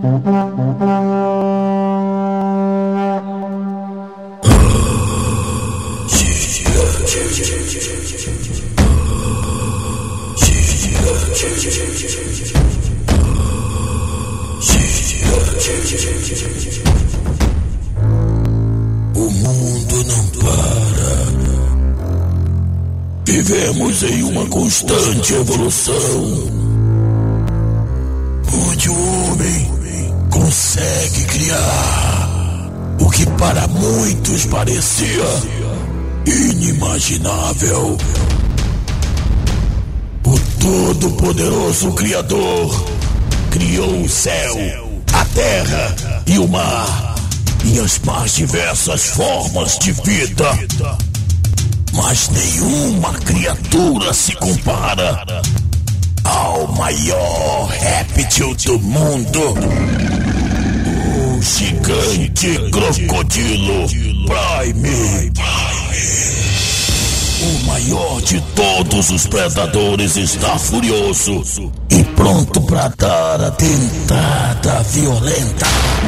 O mundo não para. Vivemos em uma constante evolução, onde o homem consegue criar o que para muitos parecia inimaginável. O Todo-Poderoso Criador criou o céu, a terra e o mar e as mais diversas formas de vida. Mas nenhuma criatura se compara ao maior réptil do mundo, o gigante crocodilo Prime. O maior de todos os predadores está furioso e pronto para dar a dentada violenta.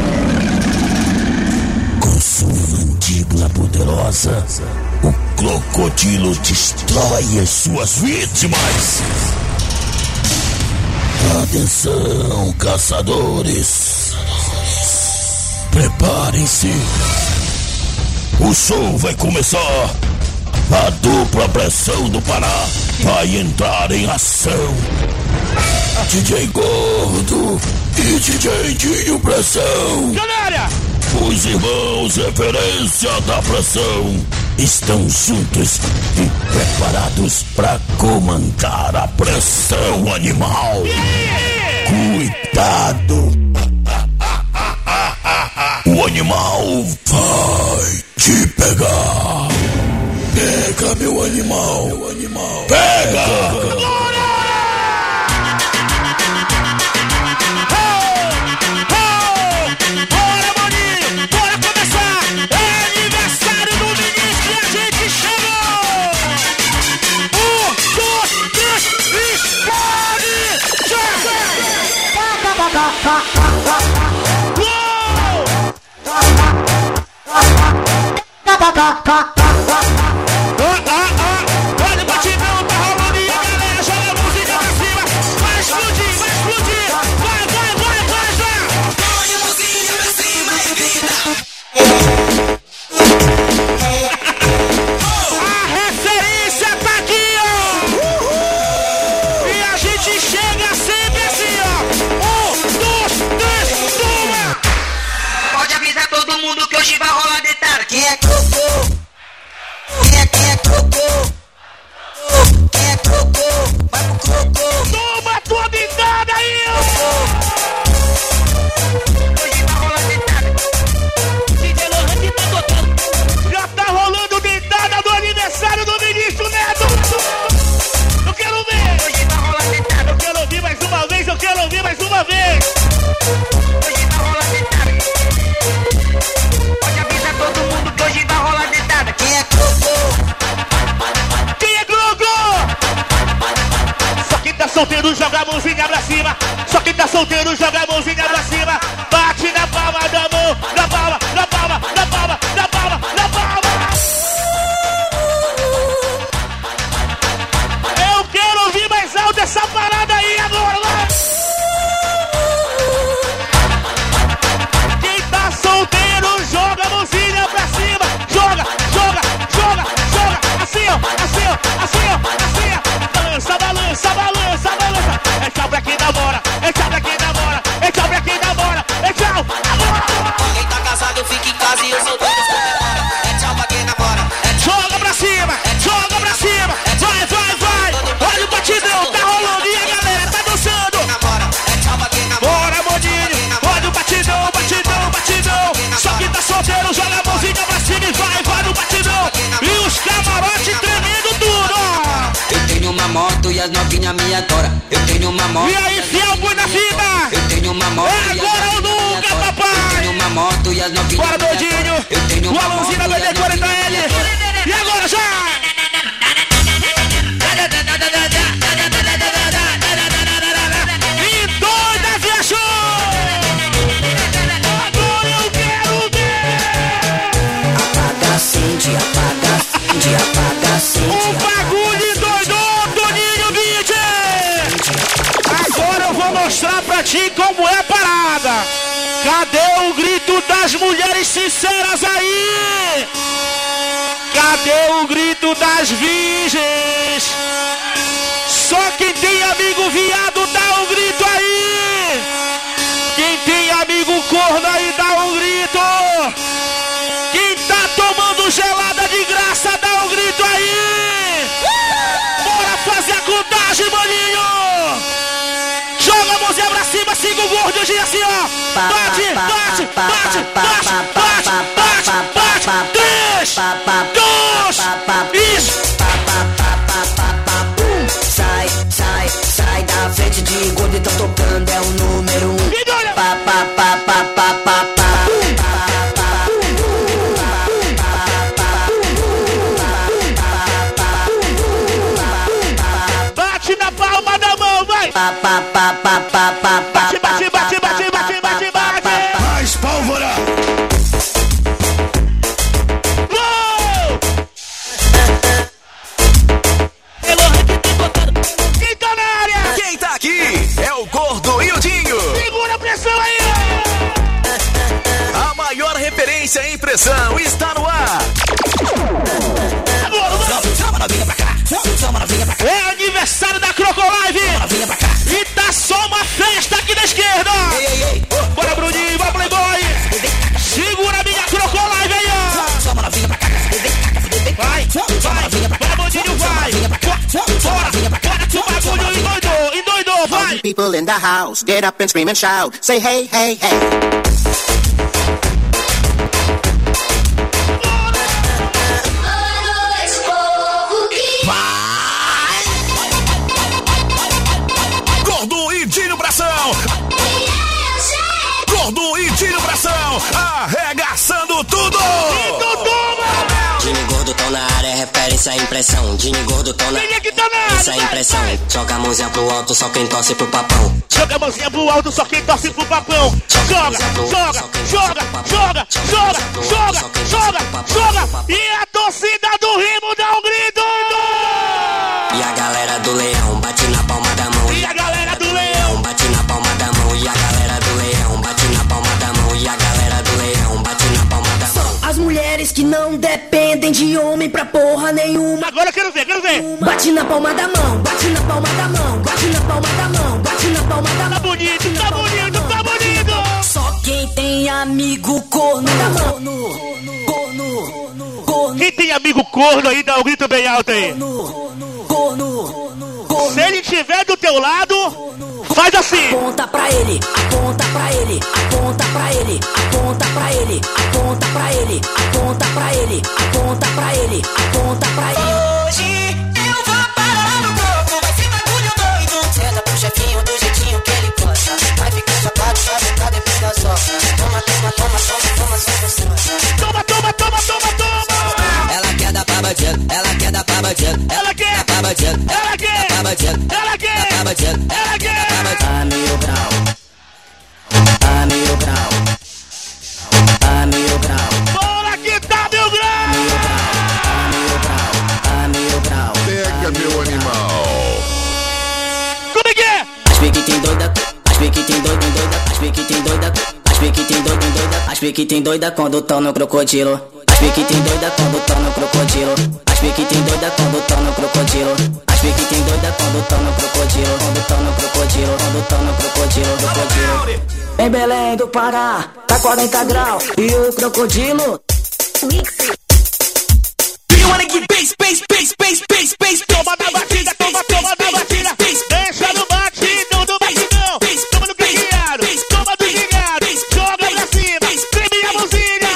Com sua mandíbula poderosa, o crocodilo destrói as suas vítimas. Atenção, caçadores. Preparem-se. O show vai começar. A dupla pressão do Pará vai entrar em ação. DJ Gordo e DJ Dinho Pressão. Galera! Os irmãos referência da pressão estão juntos e preparados para comandar a pressão animal. Cuidado! O animal vai te pegar. Pega, meu animal. Pega! Olha o batidão, tá rolando e a galera joga a música pra cima. Vai explodir, vai explodir. Vai, já. Põe a música pra cima e grita. A referência tá aqui, ó. E a gente chega sempre assim, ó. 1, 2, 3, toma. Pode avisar todo mundo que hoje vai rolar detalhe. Quem é Crocô? Quem é Crocô? Quem é Crocô? Vai pro Crocô. Toma tua bindada aí, ó. Hoje vai rolar detalhe. DJ Lohan que tá tocando. Já tá rolando dentada do aniversário do ministro Neto. Eu quero ver. Hoje vai rolar detalhe. Eu quero ouvir mais uma vez, eu quero ouvir mais uma vez. Hoje vai rolar detalhe. Pode avisar todo mundo que hoje vai rolar detalhe. Quem é Crocô? Quem é Grogo? Só quem tá solteiro joga a mãozinha pra cima. Só quem tá solteiro joga a mãozinha pra cima. Bate na palma da mão, na palma, na palma, na palma, na palma, na palma. Eu quero ouvir mais alto essa parada aí agora. Vai. Quem tá solteiro joga a mãozinha pra cima. Joga, joga, joga, joga. Assim, ó, assim, ó, assim, ó, assim, ó. Balança, balança, balança, balança. É tchau pra quem namora, é tchau pra quem namora, é tchau pra quem namora, é tchau. Quem tá casado fica em casa e eu sou doido. É tchau pra quem namora. Joga pra cima, joga pra cima. Vai, vai, vai. Olha o batidão, tá rolando e a galera tá dançando. É tchau pra quem namora. Bora, Modinho, olha o batidão, batidão, batidão. Só quem tá solteiro joga a mãozinha pra cima e vai, vai no batidão. E os camarotes tremendo tudo, ó. Eu tenho uma moto e as novinhas me adoram. Eu tenho uma moto. E aí, fiel, põe na fita. Eu tenho uma moto. É agora ou nunca, Eu papai. tenho uma moto e as novinhas. Bora, Modinho. Eu tenho O uma Alonzinho da moto e as BD40L. E agora já. E doida, viajou. pra ti como é a parada. Cadê o grito das mulheres sinceras aí? Cadê o grito das virgens? Só quem tem amigo viado dá um grito aí. Quem tem amigo corno aí dá um grito. Quem tá tomando gelada de graça dá um grito aí. Bora fazer a contagem, maninho. Joga a mãozinha pra cima, siga o gordo hoje assim, ó. Bate, bate, bate, bate, bate, bate, bate. 3, 2, isso. Sai da frente de gordo, tá tocando, é o número 1. Bate na palma da mão, vai! Bate, bate, bate, bate, bate, bate, bate! Mais pólvora! Quem tá na área? Quem tá aqui é o Gordo e o Dinho. Segura a pressão aí! A maior referência em pressão está no ar. É aniversário da Crocolive! E tá só uma festa aqui da esquerda! Bora, Bruninho, vai, Playboy! Segura a minha Crocolive aí, ó! Vai, Bruninho, vai! Bora que o bagulho endoidou, vai! People in the house, get up and scream and shout. Say hey, hey, hey. Gordo e Dinho Pressão. Gordo e Dinho Pressão. Arregaçando tudo. Dinho e Gordo tão na área, referência à impressão. Dinho e Gordo tão na área, referência à impressão. Joga a mãozinha pro alto, só quem torce pro papão. Joga a mãozinha pro alto, só quem torce pro papão. Joga, joga, joga, joga, joga, joga, joga, joga. E a torcida do Rimo dá um grito. E a galera do Leão bate na palma da mão. E a galera do Leão bate na palma da mão. E a galera do Leão bate na palma da mão. E a galera do Leão bate na palma da mão. As mulheres que não dependem de homem pra porra nenhuma. Agora eu quero ver. Bate na palma da mão, bate na palma da mão, bate na palma da mão, bate na palma da mão. Tá bonito. Só quem tem amigo corno da mão. Quem tem amigo corno aí, dá um grito bem alto aí. Se ele estiver do teu lado, faz assim. Aponta pra ele, aponta pra ele, aponta pra ele, aponta pra ele, aponta pra ele, aponta pra ele, aponta pra ele, aponta pra ele. Hoje eu vou parar no corpo, vai ser bagulho doido. Senta pro chefinho do jeitinho que ele gosta. Vai ficar chapado, vai ficar depois das horas. Toma, toma, toma, toma, toma, Toma. Ela quer dar pra bandido, ela quer dar pra bandido, Ela quer. dar pra bandido, Ela quer. dar pra bandido, Ela quer. dar pra bandido, Ela quer. dar pra bandido. A mil grau, a mil grau, a mil grau, Bora que tá mil graus. a mil grau. Pega, meu animal. Como é que é? As pique tem doida, as pique tem doida, as pique tem doida, as pique tem doida, as pique tem doida quando tão no crocodilo. As pique tem doida quando tão no crocodilo. As pique tem doida quando tão no crocodilo. As pique tem doida quando tão no crocodilo. Quando tão no crocodilo, quando tão no crocodilo, crocodilo. Em Belém do Pará, tá 40 graus. E o crocodilo? You wanna get bass. Toma da batida. Deixa no batidão do batidão. Toma no piqueado. Toma do ligado. Joga pra cima. Treme a mãozinha.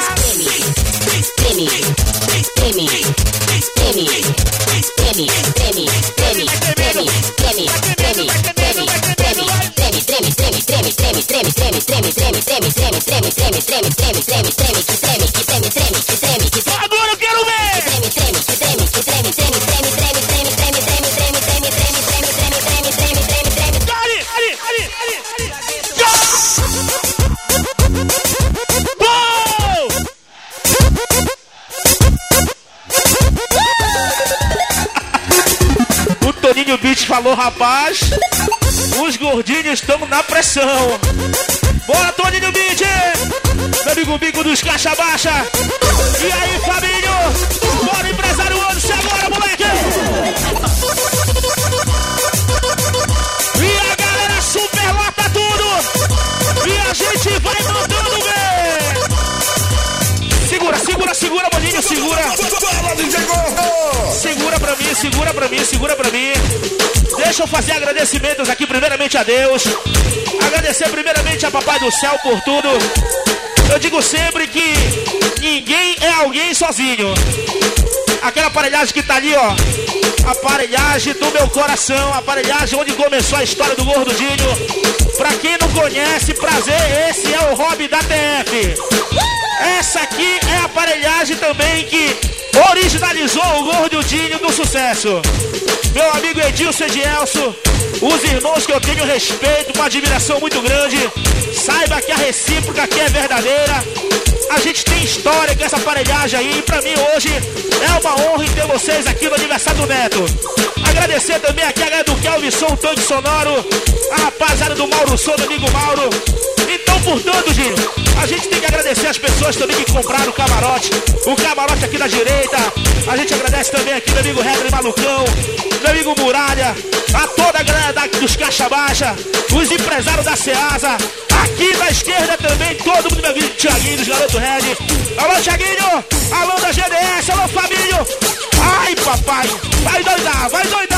Agora eu quero ver. Ali. O Toninho Beach falou, rapaz. Os gordinhos estão na pressão. Bora, Toninho Beat! Meu amigo Bico dos Caixa Baixa. E aí, Fabinho? Bora, empresário Anderson, agora, moleque! E a galera superlota tudo! E a gente vai mandando ver! Segura, Boninho, segura! Segura pra mim! Deixa eu fazer agradecimentos aqui primeiramente a Deus. Agradecer primeiramente a Papai do Céu por tudo. Eu digo sempre que ninguém é alguém sozinho. Aquela aparelhagem que tá ali, ó. Aparelhagem do meu coração. Aparelhagem onde começou a história do Gordinho. Pra quem não conhece, prazer, esse é o hobby da TF. Essa aqui é a aparelhagem também que originalizou o Gordinho do sucesso. Meu amigo Edilson Edielso, os irmãos que eu tenho respeito, uma admiração muito grande. Saiba que a recíproca aqui é verdadeira. A gente tem história com essa aparelhagem aí. E pra mim hoje é uma honra em ter vocês aqui no aniversário do Neto. Agradecer também aqui a galera do Kelvin Som, Tanque Sonoro, a rapaziada do Mauro Som, do amigo Mauro. Então, portanto, Gino, a gente tem que agradecer as pessoas também que compraram o camarote aqui da direita. A gente agradece também aqui meu amigo Redri Malucão, meu amigo Muralha, a toda a galera dos Caixa Baixa, os empresários da Ceasa. Aqui da esquerda também, todo mundo, meu amigo Thiaguinho, dos Garoto Red. Alô, Thiaguinho! Alô, da GDS! Alô, Fabinho! Ai, papai! Vai doidar!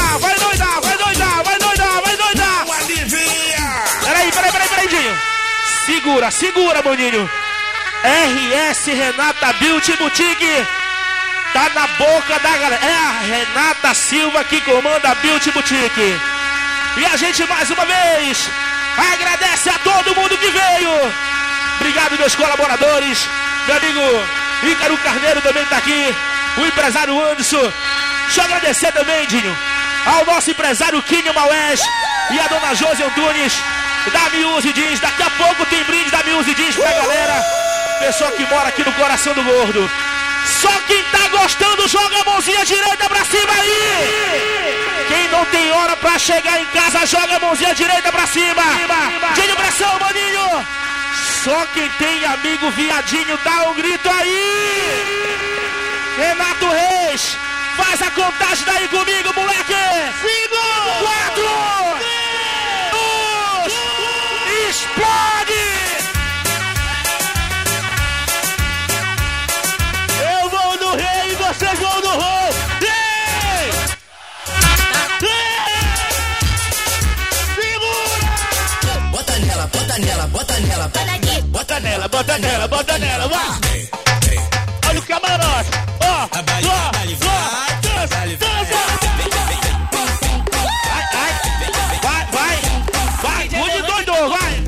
Peraí, Dinho! Segura, Boninho! RS Renata Beauty Boutique tá na boca da galera. É a Renata Silva que comanda a Beauty Boutique. E a gente mais uma vez agradece a todo mundo que veio. Obrigado, meus colaboradores. Meu amigo Ícaro Carneiro também tá aqui. O empresário Anderson. Deixa eu agradecer também, Dinho, ao nosso empresário Quinho Maués e a dona Josi Antunes da Miúzi Jeans. Daqui a pouco tem brinde da Miúzi Jeans pra galera. Pessoa que mora aqui no coração do Gordo. Só quem tá gostando joga a mãozinha direita pra cima aí. Quem não tem hora pra chegar em casa joga a mãozinha direita pra cima. Dinho, pressão, maninho. Só quem tem amigo viadinho dá um grito aí. Renato Reis, faz a contagem daí comigo, moleque. 5, 4, 3, 2, explode. Eu vou no rei e vocês vão no rol. 3, segura. Bota nela, bota nela, bota nela. Bota nela, vai. Olha o camarote. Ó, vai, muito doido, vai.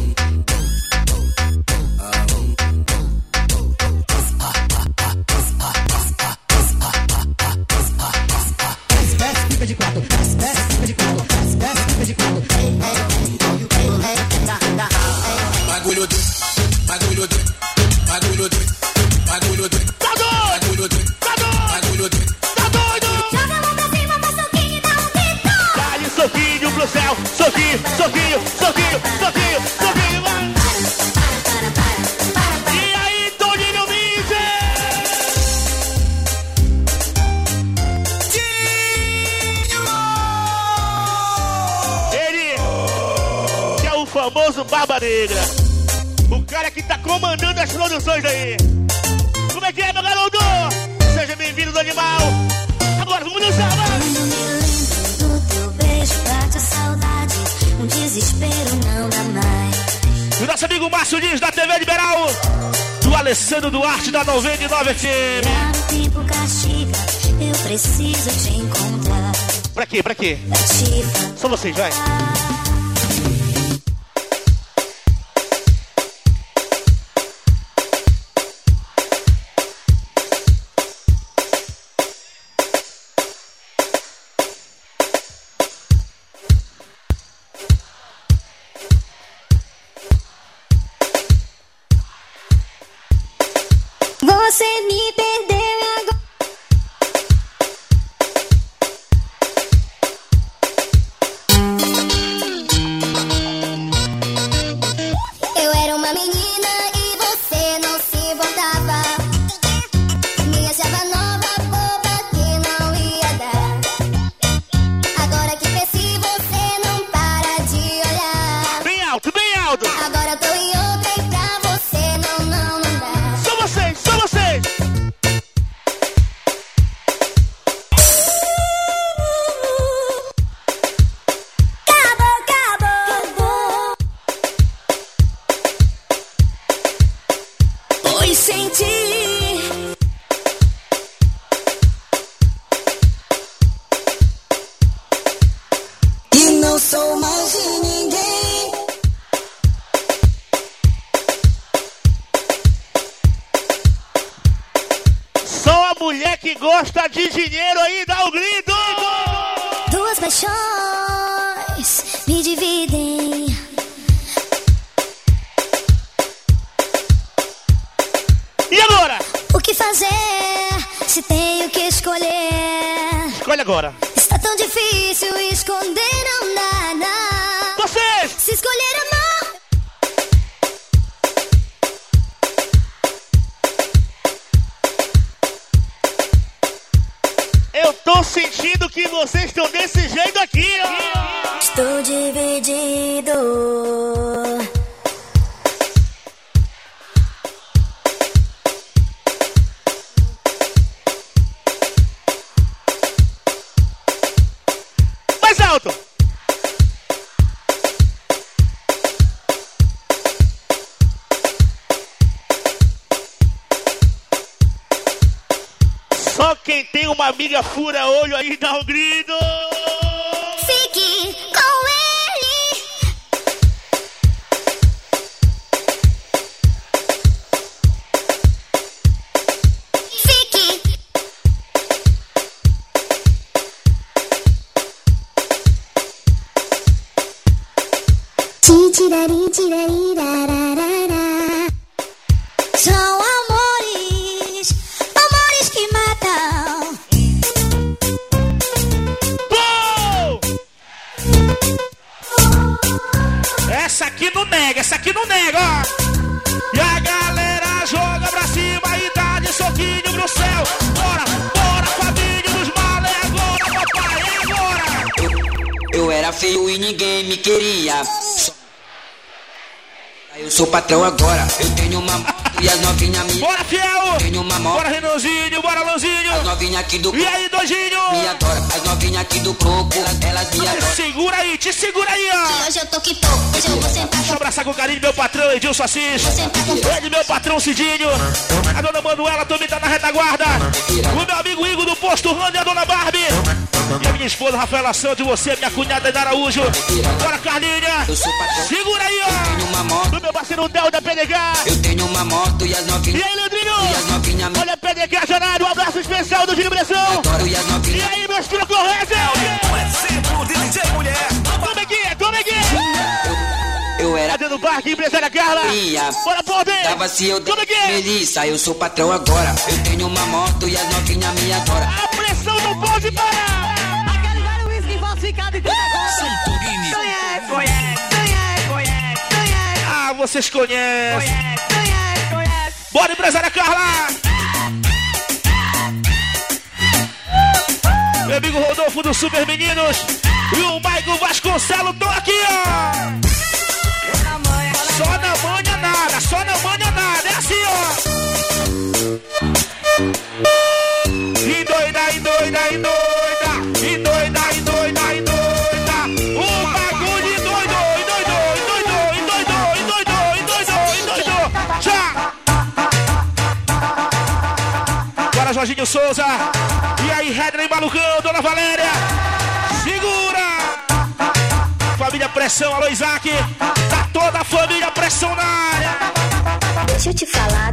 Soquinho, vai. E aí, Toninho Mídia? Ele que é o famoso Barba Negra. O cara que tá comandando as produções aí. Como é que é, meu garoto? Seja bem-vindo do animal. Agora, vamos dançar, um desespero não dá mais. O nosso amigo Márcio Lins da TV Liberal, do Alessandro Duarte da 99 FM. O tempo castiga, eu preciso te encontrar. Pra quê? Só vocês, vai. Você me perdeu agora. Agora eu tô em outra e pra você não dá. Só vocês, só vocês. Acabou. Pois senti. E não sou mais de ninguém. Só a mulher que gosta de dinheiro aí dá o grito. Duas paixões me dividem. E agora? O que fazer se tenho que escolher? Escolhe agora. Está tão difícil esconder, não dá. Vocês! Se escolher amar, Eu tô sentindo que vocês estão desse jeito aqui, ó. estou dividido. Mais alto. Só quem tem uma amiga fura olho aí dá um grito. Fique com ele. Fique. Titirari, tirari, rararara. São amores, amores que matam. Pô! Essa aqui não nega, ó. E a galera joga pra cima e dá de soquinho pro céu. Bora, bora, família dos males, agora, papai, é agora. Eu era feio e ninguém me queria. Eu sou patrão agora. Eu tenho uma moto e as novinhas me... Bora, fiel! Tenho uma moto. Bora, Renanzinho, bora, Lanzinho! As novinhas aqui do... E aí, Dojinho? Me adora. As novinhas aqui do coco, elas me adoram. Segura aí, te segura aí, ó! Hoje eu tô que tô, hoje eu vou sentar Deixa eu abraçar com carinho meu patrão, Edilson Assis. Ele, meu patrão Cidinho. A dona Manuela também tá na retaguarda. O meu amigo Igor do Posto Rando e a dona Barbie. E a minha esposa Rafaela Santos, e você, minha cunhada Eda Araújo. Bora, Carlinha. Eu sou patrão. Segura aí, Tenho ó! uma moto. O meu parceiro Del da PDG. Eu tenho uma moto e as E novinhas... aí, Leandrinho? E as novinhas me Olha a PDG Janário, um abraço especial do Giro Pressão. adoram. E as E novinhas... aí, meus filhos corretos? Exemplo de DJ mulher. Toma aqui! Eu era... Cadê no parque, empresária Carla? Bora, poder! Tava se eu Toma aqui! Melissa, eu sou patrão agora. Eu tenho uma moto e as novinhas me adoram. A pressão não pode parar! Aquele velho uísque falsificado e tudo agora. Santorini. Conhece. Ah, vocês conhecem! Bora, empresária Carla! Meu amigo Rodolfo do Super Meninos e o Maico Vasconcelos estão aqui, ó! Só não manha nada, é assim, ó! E doida! O bagulho e doido! Já! Bora, Jorginho Souza! E aí, Redley Malucão, Dona Valéria! Segura! Família Pressão, alô Isaac! Tá toda a família Pressão na área! Deixa eu te falar.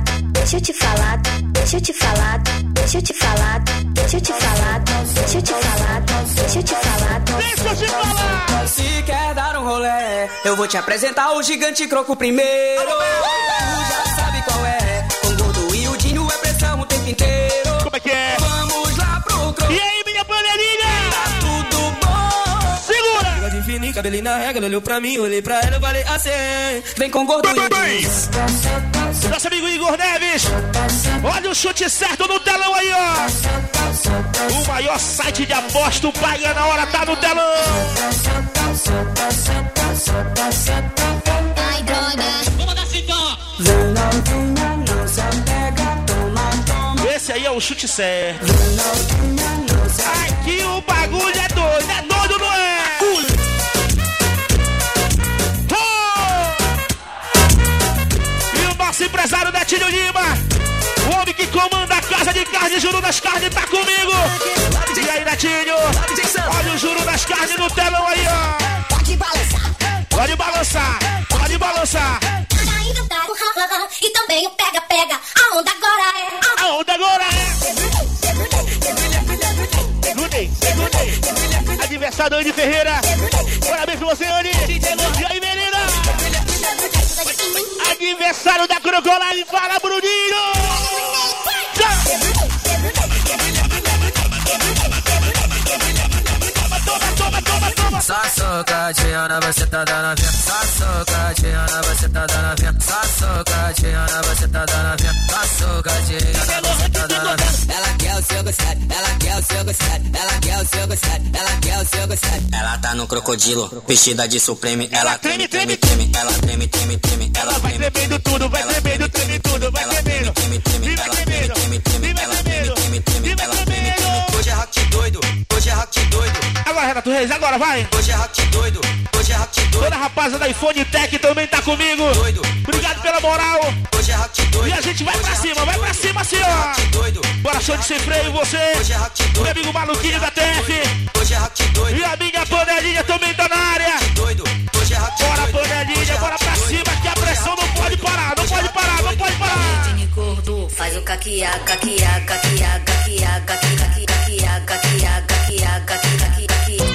Se quer dar um rolê, eu vou te apresentar o gigante croco primeiro. Tu já sabe qual é. Com o gordo e o Dinho é pressão o tempo inteiro. Como é que é? Vamos lá pro croco. E aí, minha bandeirinha? Tá tudo bom. Segura! Bigode fininho, cabelinho na regra. Ela olhou pra mim, olhei pra ela, eu falei assim. Vem com o gordo e o Dinho. Nosso amigo Igor Neves. Olha o chute certo no telão aí, ó. O maior site de aposta, o Bahia na hora tá no telão. Ai, droga. Esse aí é o chute certo. Aqui o bagulho é doido, não é? E o nosso empresário Netinho Lima, o homem que comanda a casa de carne, Juro das Carnes, tá comigo. E aí, Netinho, olha o Juro das Carnes no telão aí, ó. Pode balançar. Pode balançar, pode balançar. E também o pega-pega. A onda agora é. A onda agora é. Adversário Andy Ferreira. Parabéns pra você, Andy. E aí, menina? Adversário da Crocoline. Fala, Bruninho. Toma. Só socadinha na buceta da novinha. Só socadinha na buceta da novinha. Só socadinha na buceta da novinha. Só socadinha na buceta da novinha. Ela quer o seu gostado, ela quer o seu gostado, ela quer o seu gostado, ela quer o seu gostado. Ela tá no crocodilo, vestida de Supreme. Ela treme, ela treme. Ela vai tremendo tudo, vai tremendo, treme tudo, vai tremendo. E vai tremendo. Hoje é rock doido, hoje é rock doido. Agora, Renato Reis, agora vai. Hoje é rock doido, hoje é rock doido. Toda a rapaziada da iPhone Tech também tá comigo. Obrigado pela moral. Hoje é rock doido. E a gente vai pra cima assim, ó. Bora, show de sem freio, você. Meu amigo maluquinho da TF. Hoje é rock doido. E a minha panelinha também tá na área. Hoje é rock Bora, panelinha, bora pra cima, que a pressão não pode parar, não pode parar, não pode parar. Vini gordo, faz o caquiá, caquiá, caquiá, caquiá, caquiá, caquiá, caquiá, caquiá, caquiá, caquiá.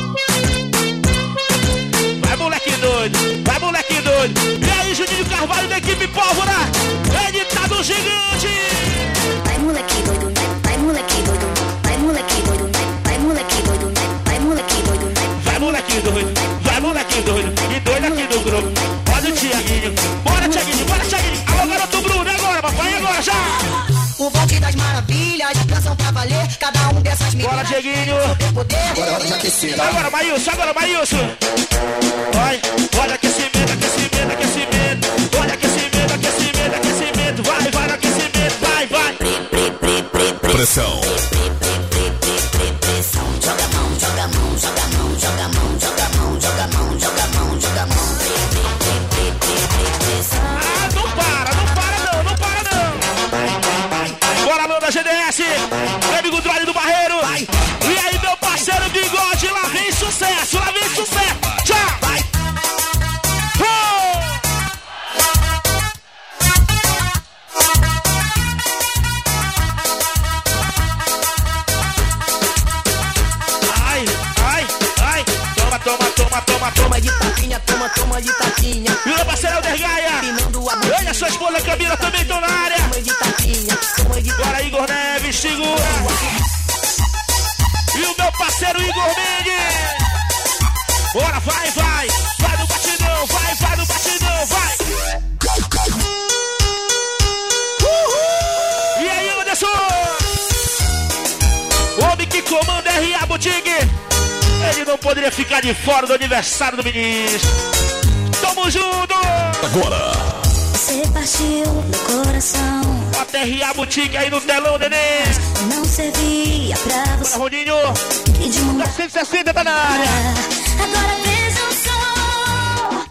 Vai, moleque doido, vai, moleque doido. E aí, Juninho Carvalho da equipe Pólvora. Ele tá no gigante. Vai, moleque doido, vai, moleque doido, vai, moleque doido, vai, moleque doido, vai, moleque doido, vai, moleque doido, vai, moleque doido. E doido aqui no grupo. Olha o Thiaguinho, bora, Thiaguinho, bora, Thiaguinho. Alô, garoto Bruno, agora, papai, agora, já. O bonde das maravilhas, canção pra valer. Cada um dessas meninas. Bora, Dieguinho. Agora é hora de aquecer. Agora, Maílson, agora, Maílson. Vai, olha aquecimento, aquecimento, aquecimento. Olha aquecimento, aquecimento, aquecimento. Vai, vai, aquecimento, vai, vai. Pressão. Joga a mão, joga a mão, joga a mão, joga a mão, joga a mão, joga a mão, joga a mão, joga a mão. Ah, não para não. Bora, Lô da GDS. Meu amigo Drone do Barreiro. E aí, meu parceiro Bigode, lá vem sucesso, lá vem sucesso. Tchau. Vai. Ai. Toma de tapinha, toma de tapinha. E o meu parceiro Helder Gaia. Olha, sua esposa Camila também estão na área. Toma de tapinha, toma de Bora, Igor Neves, segura. E o meu parceiro Igor Mendes. Bora, vai. Vai no batidão, vai no batidão, vai. E aí, Anderson? O homem que comanda R.A. Boutique. Ele não poderia ficar de fora do aniversário do ministro. Tamo junto! Agora. Você partiu meu coração. Bota R.A. Boutique aí no telão, neném. Não servia pra você. Bora, Rodinho. Que de mundo 160 tá na área. agora veja o som.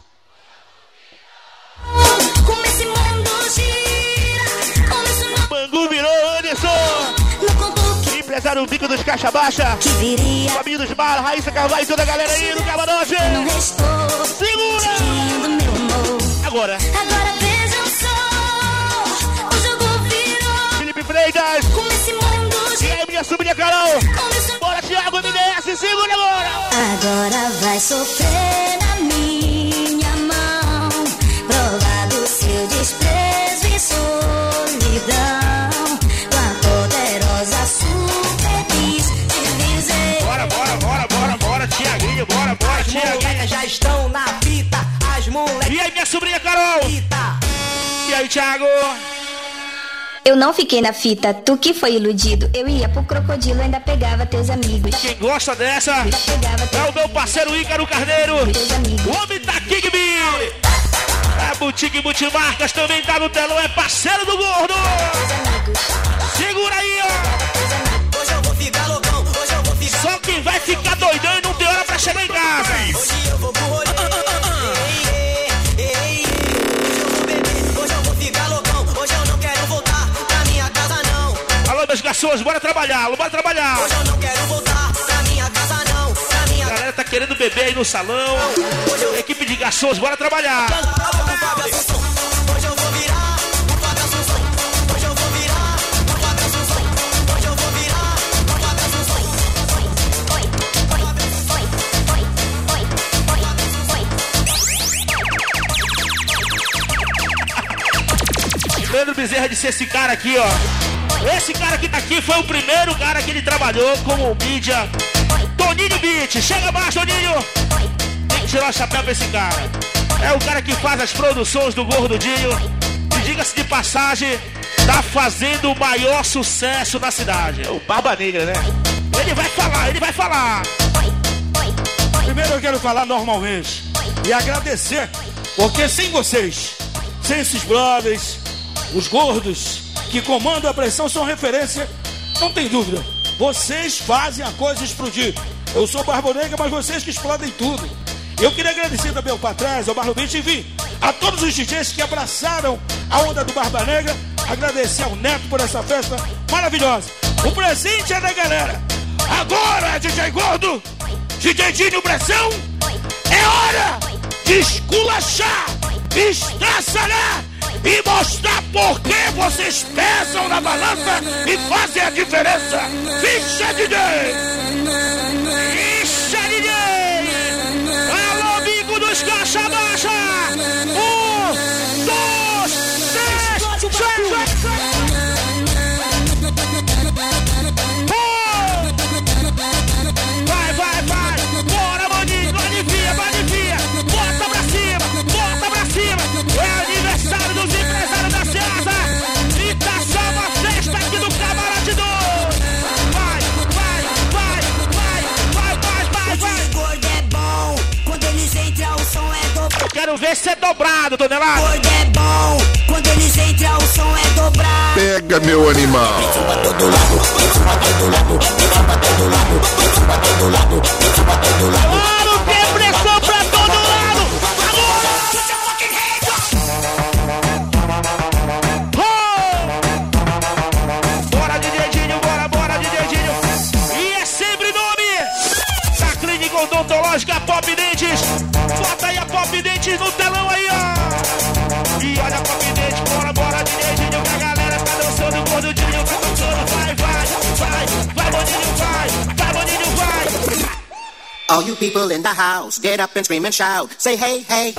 Como esse mundo gira. Como isso não Bangu virou, Anderson. contou que Empresário Bico dos Caixa Baixa. viria. Fabinho dos Balas, Raíssa Carvalho e toda a galera aí no Camarote. Não restou. Segura! Sentindo meu amor. Agora, Agora veja o som. O jogo virou. Felipe Freitas. Como esse mundo E gira. aí, minha sobrinha Carol. Como isso Bora, Thiago MDS, segura agora. agora vai sofrer na minha mão. Provar do seu desprezo e solidão. Com a poderosa superfis de dizer. Bora, Thiaguinho, bora, Thiaguinho. moleques já estão na fita. As moleques. E aí, minha sobrinha Carol. E aí, Thiago. Eu não fiquei na fita, tu que foi iludido. Eu ia pro crocodilo, ainda pegava teus amigos. Quem gosta dessa é o meu parceiro Ícaro Carneiro. O homem da King Bill. Boutique Multimarcas também tá no telão, é parceiro do gordo. Segura aí, ó. Hoje eu vou ficar loucão, hoje eu vou ficar. Só quem vai ficar doidão e não tem hora pra chegar em casa. Hoje eu vou pro rolê. Hoje eu vou beber, hoje eu vou ficar loucão. Hoje eu não quero voltar pra minha casa, não. Alô, meus garçons, bora trabalhar, bora trabalhar. Hoje eu não quero voltar pra minha casa, não. Pra minha A galera tá querendo beber aí no salão. Equipe de garçons, bora trabalhar. Hoje eu vou virar o Fábio Assunção. Hoje eu vou virar o Fábio Assunção. Hoje eu vou virar o Fábio Assunção. Leandro Bezerra disse esse cara aqui, ó. Esse cara que tá aqui foi o primeiro cara que ele trabalhou como mídia. Toninho Beat, chega mais, Toninho. Tem que tirar o chapéu pra esse cara. É o cara que faz as produções do Gordinho. E diga-se de passagem, tá fazendo o maior sucesso na cidade. É o Barba Negra, né? Ele vai falar, ele vai falar. Primeiro eu quero falar normalmente e agradecer, porque sem vocês, sem esses brothers, os gordos que comandam a pressão são referência, não tem dúvida. Vocês fazem a coisa explodir. Eu sou Barba Negra, mas vocês que explodem tudo. Eu queria agradecer também ao Patrás, ao Marlon Beach, enfim, a todos os DJs que abraçaram a onda do Barba Negra. Agradecer ao Neto por essa festa maravilhosa. O presente é da galera. Agora, DJ Gordo, DJ Dinho Pressão, é hora de esculachar, estraçalhar e mostrar por que vocês pesam na balança e fazem a diferença. Ficha, DJ! Ficha, DJ! Alô, amigo dos caixa baixa! 1, 2, 3, vai, vai, vai! Bora, maninho! Manifia, manifia! Bota pra cima! Bota pra cima! É aniversário dos empresários da Ceasa! E tá só uma festa aqui do Camarote 2! Vai, vai, vai, vai, vai, vai, vai, vai! O gordo é bom, quando eles entram o som é dobrado. Eu quero ver se é dobrado, tonelada! O gordo é bom, quando eles entram o som é dobrado. Pega, meu animal. Claro, tem pressão pra todo lado! Agora! Bora, DJ Dinho, bora, bora, DJ Dinho! E é sempre nome da Clínica Odontológica Pop Dentes! Bota aí a Pop Dentes no telão aí, ó! E olha a Pop Dentes, bora, bora, DJ Dinho, que a galera tá dançando, o Gordinho tá dançando, vai, vai, vai, vai, Gordinho, vai, vai, Gordinho, vai! All you people in the house, get up and scream and shout. Say hey, hey.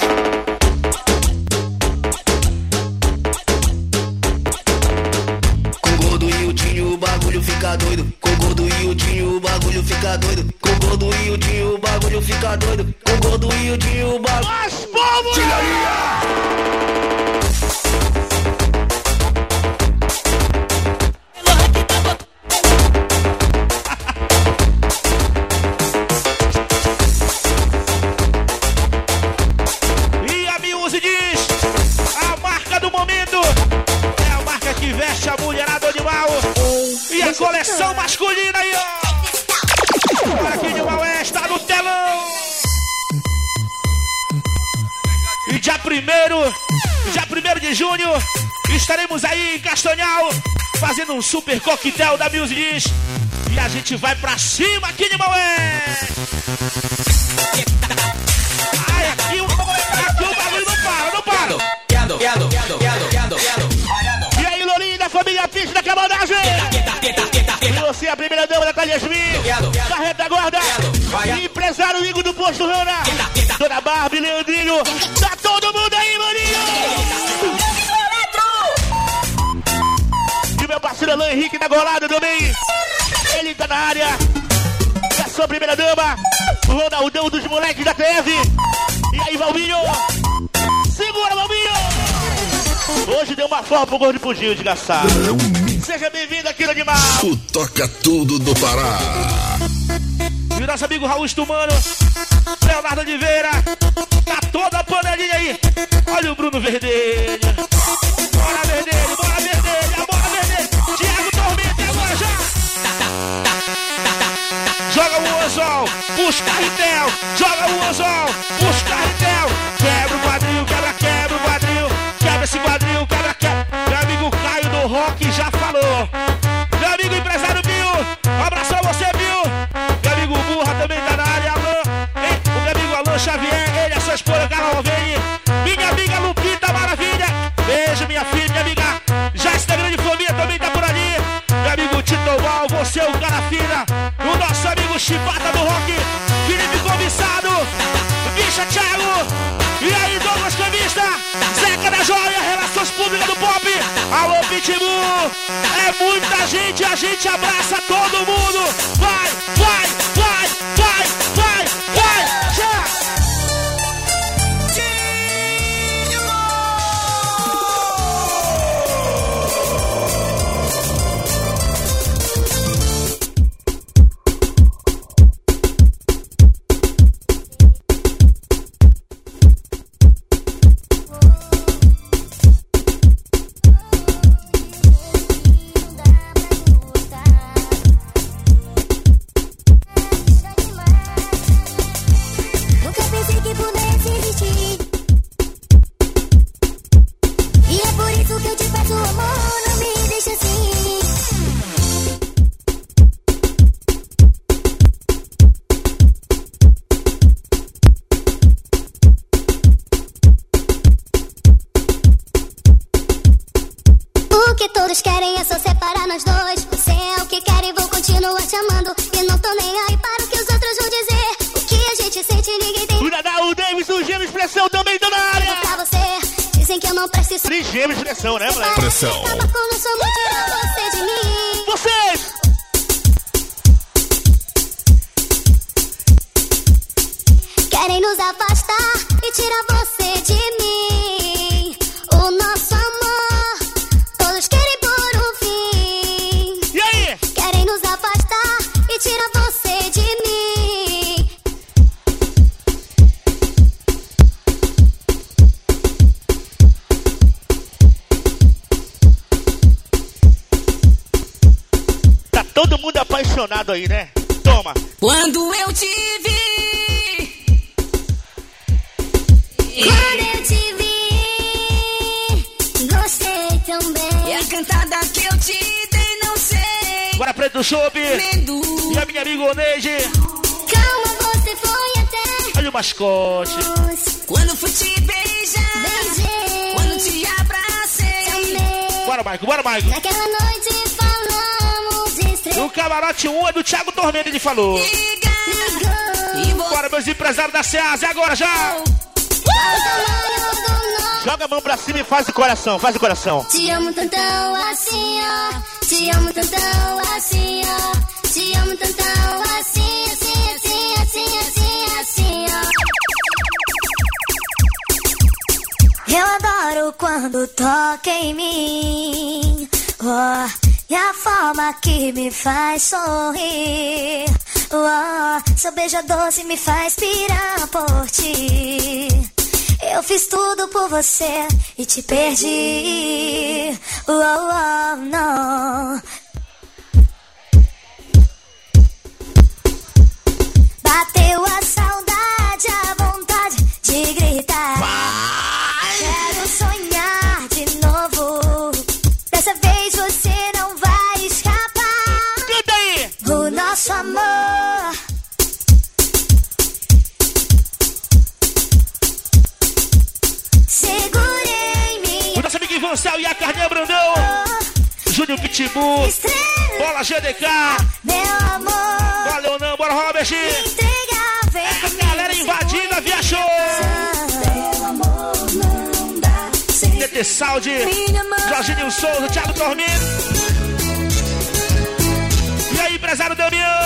Com o gordo e o Dinho o bagulho fica doido. Com o gordo e o Dinho o bagulho fica doido. Com o gordo e o Dinho o bagulho fica doido. Com o gordo e o Dinho o bagulho. Mas povo! E a Muse diz: a marca do momento é a marca que veste a mulherada animal. E a coleção masculina aí, ó. Aqui de Maués, tá no telão. E dia 1º de junho, estaremos aí em Castanhal, fazendo um super coquetel da Music. E a gente vai pra cima aqui de Maués. Ai, aqui o bagulho não para, não para. E aí, Lourinho da família Pix da Cabanagem. E você, a primeira dama da Calhasmin, Carreta Gorda, e empresário Igor do Posto Rana, Dona Barbie, Leandrinho, tá todo mundo aí, maninho! E meu parceiro Alain Henrique da Golada também, ele tá na área, da sua primeira dama, o Ronaldão dos moleques da TF. E aí, Valminho, segura, Valminho! Hoje deu uma forma pro gordo fugir, desgraçado. Seja bem-vindo aqui no Animal. O Toca Tudo do Pará. E o nosso amigo Raul Stumano, Leonardo Oliveira, tá toda a panelinha aí. Olha o Bruno Verdelho. Bora Verdelho, bora Verdelho, bora Verdelho. Thiago Tormenta, agora já. Joga o anzol, puxa carretel. Joga o anzol, puxa carretel. Quebra o quadril, quebra o quadril. Quebra esse quadril, quebra. Meu amigo Caio do Rock já falou. Meu amigo empresário Bill, um abraço a você, Bill. Meu amigo Burra também tá na área, Alan. O meu amigo Alan Xavier, ele, a sua esposa Carla Alveni. Minha amiga Lupita Maravilha. Beijo, minha filha, minha amiga Jace da Grande Família também tá por ali. Meu amigo Tito Val, você, o cara fina. O nosso amigo Chibata do Rock, Felipe Cobiçado, Bicha Thiago. E aí, Douglas Camista, Zeca da Joia, Relações Públicas do Pop. Alô, Pitbull. É muita gente, a gente abraça todo mundo. Vai, vai, vai, vai, vai, vai, já! Todos querem é só separar nós dois. Você é o que quer e vou continuar te amando. E não tô nem aí para o que os outros vão dizer. O que a gente sente ninguém tem. O Davis, o Gêmeo Expressão também tá na área. Pra você, dizem que eu não preciso. Gêmeo Expressão, né, moleque? Pressão. Quando eu sou muito tirar você de mim. Vocês! Querem nos afastar e tirar você de mim. O nosso amor, todos querem por um fim. E aí? Querem nos afastar e tirar você de mim. Tá todo mundo apaixonado aí, né? Toma. Quando eu te vi. Quando eu te vi, gostei também. E a cantada que eu te dei, não sei. Bora, Preto Chope. E a minha amiga Oneide. Calma, você foi até. Olha o mascote. Quando fui te beijar, beijei. Quando te abracei, também. Bora, Maico, bora, Maico. Naquela noite falamos estrelas. O camarote 1 é do Thiago Tormenta, ele falou. Ligou. Bora, meus empresários da Ceasa, é agora já. Joga a mão pra cima e faz o coração, faz o coração. Te amo tantão assim, ó. Te amo tantão assim, ó. Te amo tantão assim, assim, assim, assim, assim, assim, ó. Eu adoro quando toca em mim, oh, e a forma que me faz sorrir, oh, seu beijo doce me faz pirar por ti. Eu fiz tudo por você e te perdi. Oh, oh, não. Bateu a saudade, a vontade de gritar. Quero sonhar de novo. Dessa vez você não vai escapar. Canta aí! O nosso amor. Segurei mim. O nosso amigo Ivan Céu e a Carninha Brandão. Júnior Pitbull. Estrela, Bola GDK. meu amor. Bora, Leonão, bora, Robert. Entrega, vem comigo. A galera invadida, via show. Meu amor não dá. TT Saudi, Jorginho Souza, Thiago Tormento. E aí, empresário Damião.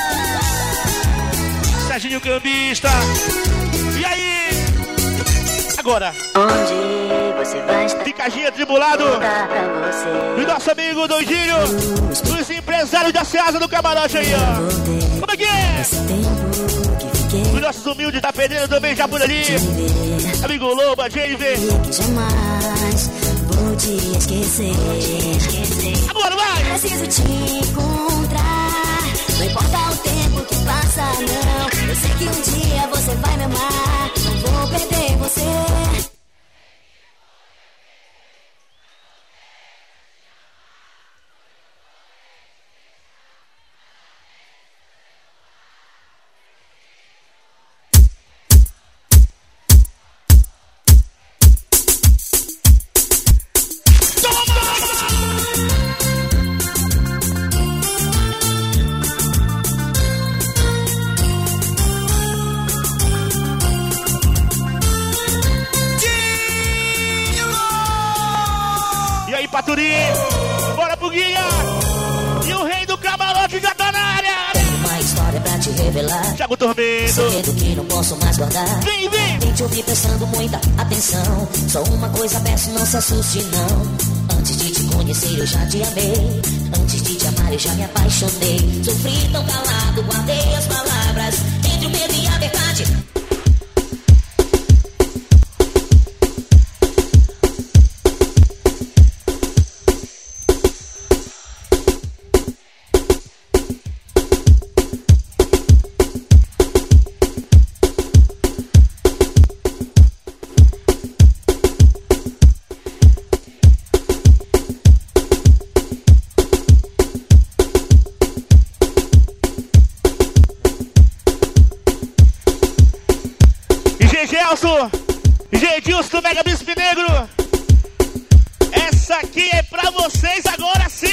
Serginho Cambista. E aí? Agora. Onde você vai estar? Picadinha tribulado. E nosso amigo Doidinho. Os empresários da Ceasa do Camarote aí, ó. Como é que é? Os nossos humildes da Pedreira também já por ali. Amigo Loba, Jennifer. Jamais vou te esquecer. Agora vai! Preciso te encontrar. Não importa o tempo que passa, não. Eu sei que um dia você vai me amar. Não vou perder você. Paturi, bora pro Guia. E o rei do camarote já tá na área. Tenho uma história pra te revelar. Thiago Tormento. Segredo que não posso mais guardar. Vem, vem. Vem te ouvir prestando muita atenção. Só uma coisa peço, não se assuste não. Antes de te conhecer eu já te amei. Antes de te amar eu já me apaixonei. Sofri tão calado, guardei as palavras entre o medo e a verdade. Gedilson do Mega Bispo Negro. Essa aqui é pra vocês agora sim.